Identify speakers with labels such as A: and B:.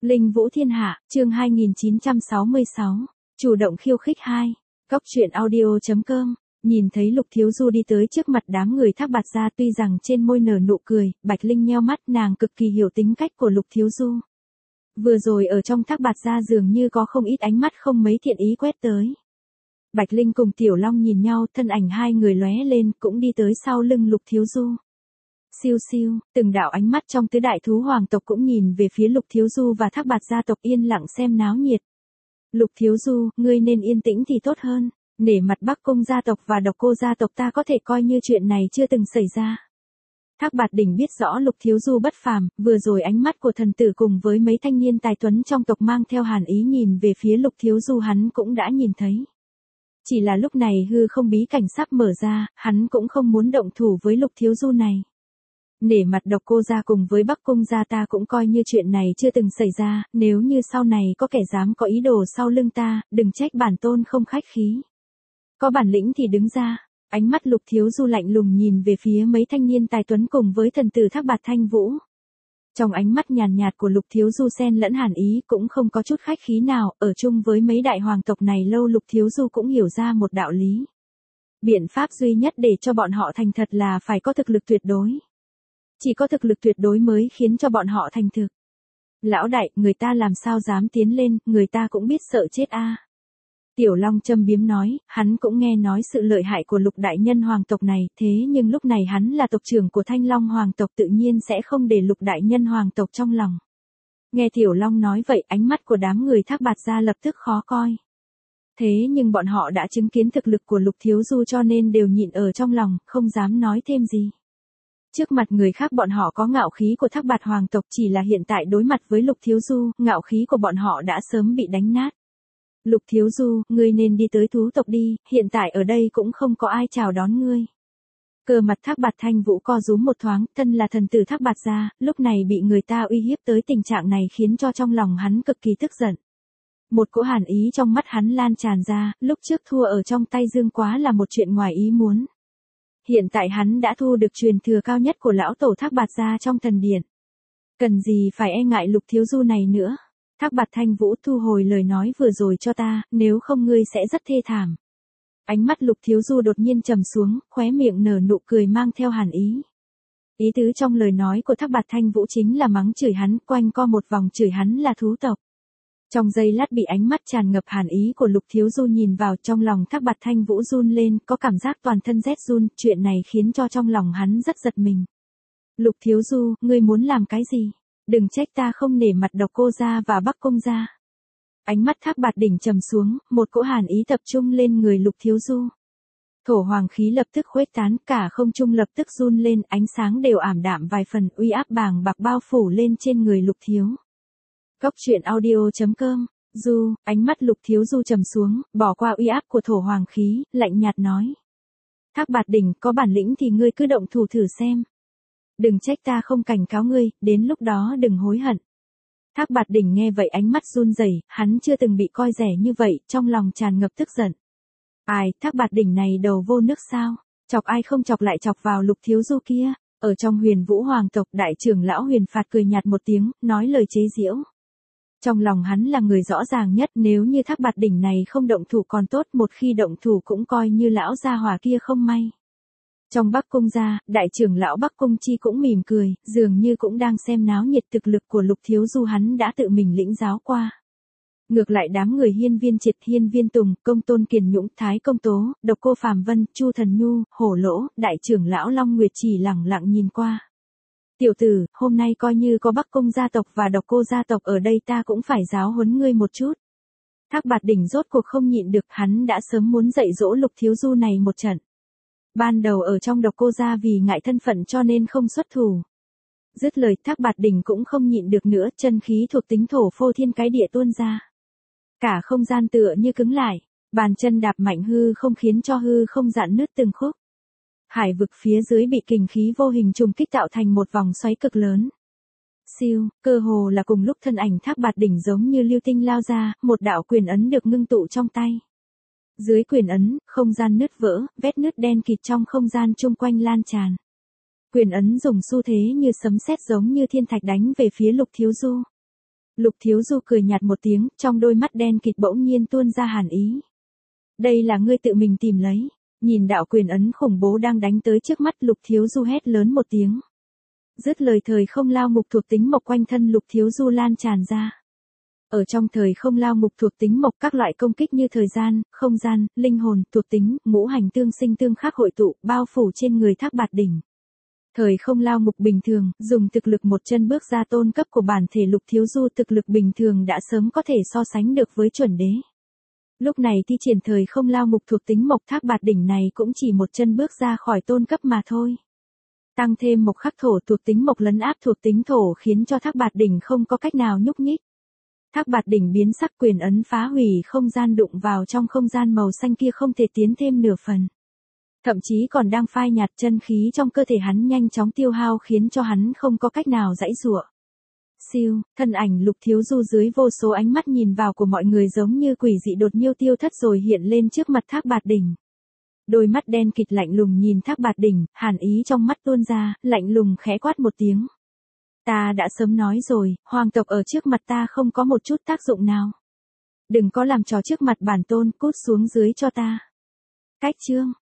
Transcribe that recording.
A: Linh Vũ Thiên Hạ, chương 2966, chủ động khiêu khích 2. Cóc truyện audio.com. Nhìn thấy Lục Thiếu Du đi tới trước mặt đám người Thác Bạt Gia, tuy rằng trên môi nở nụ cười, Bạch Linh nheo mắt, nàng cực kỳ hiểu tính cách của Lục Thiếu Du. Vừa rồi ở trong Thác Bạt Gia dường như có không ít ánh mắt không mấy thiện ý quét tới. Bạch Linh cùng Tiểu Long nhìn nhau, thân ảnh hai người lóe lên, cũng đi tới sau lưng Lục Thiếu Du. Siêu siêu, từng đạo ánh mắt trong tứ đại thú hoàng tộc cũng nhìn về phía Lục Thiếu Du và Thác Bạt gia tộc yên lặng xem náo nhiệt. Lục Thiếu Du, ngươi nên yên tĩnh thì tốt hơn, nể mặt Bắc Cung gia tộc và Độc Cô gia tộc ta có thể coi như chuyện này chưa từng xảy ra. Thác Bạt Đỉnh biết rõ Lục Thiếu Du bất phàm, vừa rồi ánh mắt của thần tử cùng với mấy thanh niên tài tuấn trong tộc mang theo hàn ý nhìn về phía Lục Thiếu Du hắn cũng đã nhìn thấy. Chỉ là lúc này hư không bí cảnh sắp mở ra, hắn cũng không muốn động thủ với Lục Thiếu Du này. Nể mặt Độc Cô gia cùng với Bắc Cung gia ta cũng coi như chuyện này chưa từng xảy ra, nếu như sau này có kẻ dám có ý đồ sau lưng ta, đừng trách bản tôn không khách khí. Có bản lĩnh thì đứng ra. Ánh mắt Lục Thiếu Du lạnh lùng nhìn về phía mấy thanh niên tài tuấn cùng với thần tử Thác Bạt Thanh Vũ. Trong ánh mắt nhàn nhạt của Lục Thiếu Du xen lẫn hàn ý, cũng không có chút khách khí nào, ở chung với mấy đại hoàng tộc này lâu Lục Thiếu Du cũng hiểu ra một đạo lý. Biện pháp duy nhất để cho bọn họ thành thật là phải có thực lực tuyệt đối. Chỉ có thực lực tuyệt đối mới khiến cho bọn họ thành thực. Lão đại, người ta làm sao dám tiến lên, người ta cũng biết sợ chết a. Tiểu Long châm biếm nói, hắn cũng nghe nói sự lợi hại của Lục đại nhân hoàng tộc này, thế nhưng lúc này hắn là tộc trưởng của Thanh Long hoàng tộc tự nhiên sẽ không để Lục đại nhân hoàng tộc trong lòng. Nghe Tiểu Long nói vậy, ánh mắt của đám người Thác Bạt gia lập tức khó coi. Thế nhưng bọn họ đã chứng kiến thực lực của Lục Thiếu Du cho nên đều nhịn ở trong lòng, không dám nói thêm gì. Trước mặt người khác bọn họ có ngạo khí của Thác Bạt hoàng tộc, chỉ là hiện tại đối mặt với Lục Thiếu Du, ngạo khí của bọn họ đã sớm bị đánh nát. Lục Thiếu Du, ngươi nên đi tới thú tộc đi, hiện tại ở đây cũng không có ai chào đón ngươi. Cờ mặt Thác Bạt Thanh Vũ co rúm một thoáng, thân là thần tử Thác Bạt gia, lúc này bị người ta uy hiếp tới tình trạng này khiến cho trong lòng hắn cực kỳ tức giận. Một cỗ hàn ý trong mắt hắn lan tràn ra, lúc trước thua ở trong tay Dương Quá là một chuyện ngoài ý muốn. Hiện tại hắn đã thu được truyền thừa cao nhất của lão tổ Thác Bạt gia trong thần điện. Cần gì phải e ngại Lục Thiếu Du này nữa. Thác Bạt Thanh Vũ, thu hồi lời nói vừa rồi cho ta, nếu không ngươi sẽ rất thê thảm. Ánh mắt Lục Thiếu Du đột nhiên trầm xuống, khóe miệng nở nụ cười mang theo hàn ý. Ý tứ trong lời nói của Thác Bạt Thanh Vũ chính là mắng chửi hắn, quanh co một vòng chửi hắn là thú tộc. Trong giây lát bị ánh mắt tràn ngập hàn ý của Lục Thiếu Du nhìn vào, trong lòng Thác Bạt Thanh Vũ run lên, có cảm giác toàn thân rét run, chuyện này khiến cho trong lòng hắn rất giật mình. Lục Thiếu Du, ngươi muốn làm cái gì? Đừng trách ta không nể mặt Độc Cô gia và Bắc Cung gia. Ánh mắt Thác Bạt Đỉnh trầm xuống, một cỗ hàn ý tập trung lên người Lục Thiếu Du. Thổ hoàng khí lập tức khuếch tán, cả không trung lập tức run lên, ánh sáng đều ảm đạm vài phần, uy áp bàng bạc bao phủ lên trên người Lục Thiếu. Cóc truyện audio.com. Du, ánh mắt Lục Thiếu Du trầm xuống, bỏ qua uy áp của thổ hoàng khí, lạnh nhạt nói. Thác Bạt Đỉnh, có bản lĩnh thì ngươi cứ động thủ thử xem. Đừng trách ta không cảnh cáo ngươi, đến lúc đó đừng hối hận. Thác Bạt Đỉnh nghe vậy ánh mắt run rẩy, hắn chưa từng bị coi rẻ như vậy, trong lòng tràn ngập tức giận. Ai, Thác Bạt Đỉnh này đầu vô nước sao? Chọc ai không chọc lại chọc vào Lục Thiếu Du kia. Ở trong Huyền Vũ hoàng tộc, đại trưởng lão Huyền Phạt cười nhạt một tiếng, nói lời chế giễu. Trong lòng hắn là người rõ ràng nhất, nếu như Thác Bạt Đỉnh này không động thủ còn tốt, một khi động thủ cũng coi như lão gia hỏa kia không may. Trong Bắc Cung gia, đại trưởng lão Bắc Cung Chi cũng mỉm cười, dường như cũng đang xem náo nhiệt, thực lực của Lục Thiếu Du hắn đã tự mình lĩnh giáo qua. Ngược lại đám người Hiên Viên Triệt, Hiên Viên Tùng, Công Tôn Kiền Nhũng, Thái Công Tố, Độc Cô Phàm Vân, Chu Thần Nhu, Hổ Lỗ, đại trưởng lão Long Nguyệt chỉ lẳng lặng nhìn qua. Tiểu tử, hôm nay coi như có Bắc Cung gia tộc và Độc Cô gia tộc ở đây ta cũng phải giáo huấn ngươi một chút. Thác Bạt Đỉnh rốt cuộc không nhịn được, hắn đã sớm muốn dạy dỗ Lục Thiếu Du này một trận. Ban đầu ở trong Độc Cô gia vì ngại thân phận cho nên không xuất thủ. Dứt lời, Thác Bạt Đỉnh cũng không nhịn được nữa, chân khí thuộc tính thổ phô thiên cái địa tuôn ra. Cả không gian tựa như cứng lại, bàn chân đạp mạnh hư không khiến cho hư không rạn nứt từng khúc. Hải vực phía dưới bị kình khí vô hình trùng kích tạo thành một vòng xoáy cực lớn. Siêu, cơ hồ là cùng lúc thân ảnh Thác Bạt Đỉnh giống như lưu tinh lao ra, một đạo quyền ấn được ngưng tụ trong tay. Dưới quyền ấn, không gian nứt vỡ, vết nứt đen kịt trong không gian chung quanh lan tràn. Quyền ấn dùng xu thế như sấm sét giống như thiên thạch đánh về phía Lục Thiếu Du. Lục Thiếu Du cười nhạt một tiếng, trong đôi mắt đen kịt bỗng nhiên tuôn ra hàn ý. Đây là ngươi tự mình tìm lấy. Nhìn đạo quyền ấn khủng bố đang đánh tới trước mắt, Lục Thiếu Du hét lớn một tiếng. Dứt lời, thời không lao ngục thuộc tính mộc quanh thân Lục Thiếu Du lan tràn ra. Ở trong thời không lao ngục thuộc tính mộc, các loại công kích như thời gian, không gian, linh hồn, thuộc tính, ngũ hành tương sinh tương khắc hội tụ, bao phủ trên người Thác Bạt Đỉnh. Thời không lao ngục bình thường, dùng thực lực một chân bước ra tôn cấp của bản thể Lục Thiếu Du, thực lực bình thường đã sớm có thể so sánh được với chuẩn đế. Lúc này thi triển thời không lao ngục thuộc tính mộc, Thác Bạt Đỉnh này cũng chỉ một chân bước ra khỏi tôn cấp mà thôi. Tăng thêm mộc khắc thổ, thuộc tính mộc lấn áp thuộc tính thổ, khiến cho Thác Bạt Đỉnh không có cách nào nhúc nhích. Thác Bạt Đỉnh biến sắc, quyền ấn phá hủy không gian, đụng vào trong không gian màu xanh kia không thể tiến thêm nửa phần. Thậm chí còn đang phai nhạt, chân khí trong cơ thể hắn nhanh chóng tiêu hao, khiến cho hắn không có cách nào giãy giụa. Siêu, thân ảnh Lục Thiếu Du dưới vô số ánh mắt nhìn vào của mọi người giống như quỷ dị đột nhiêu tiêu thất rồi hiện lên trước mặt Thác Bạt Đỉnh. Đôi mắt đen kịt lạnh lùng nhìn Thác Bạt Đỉnh, hàn ý trong mắt tuôn ra, lạnh lùng khẽ quát một tiếng. Ta đã sớm nói rồi, hoàng tộc ở trước mặt ta không có một chút tác dụng nào. Đừng có làm trò trước mặt bản tôn, cút xuống dưới cho ta. Cách chương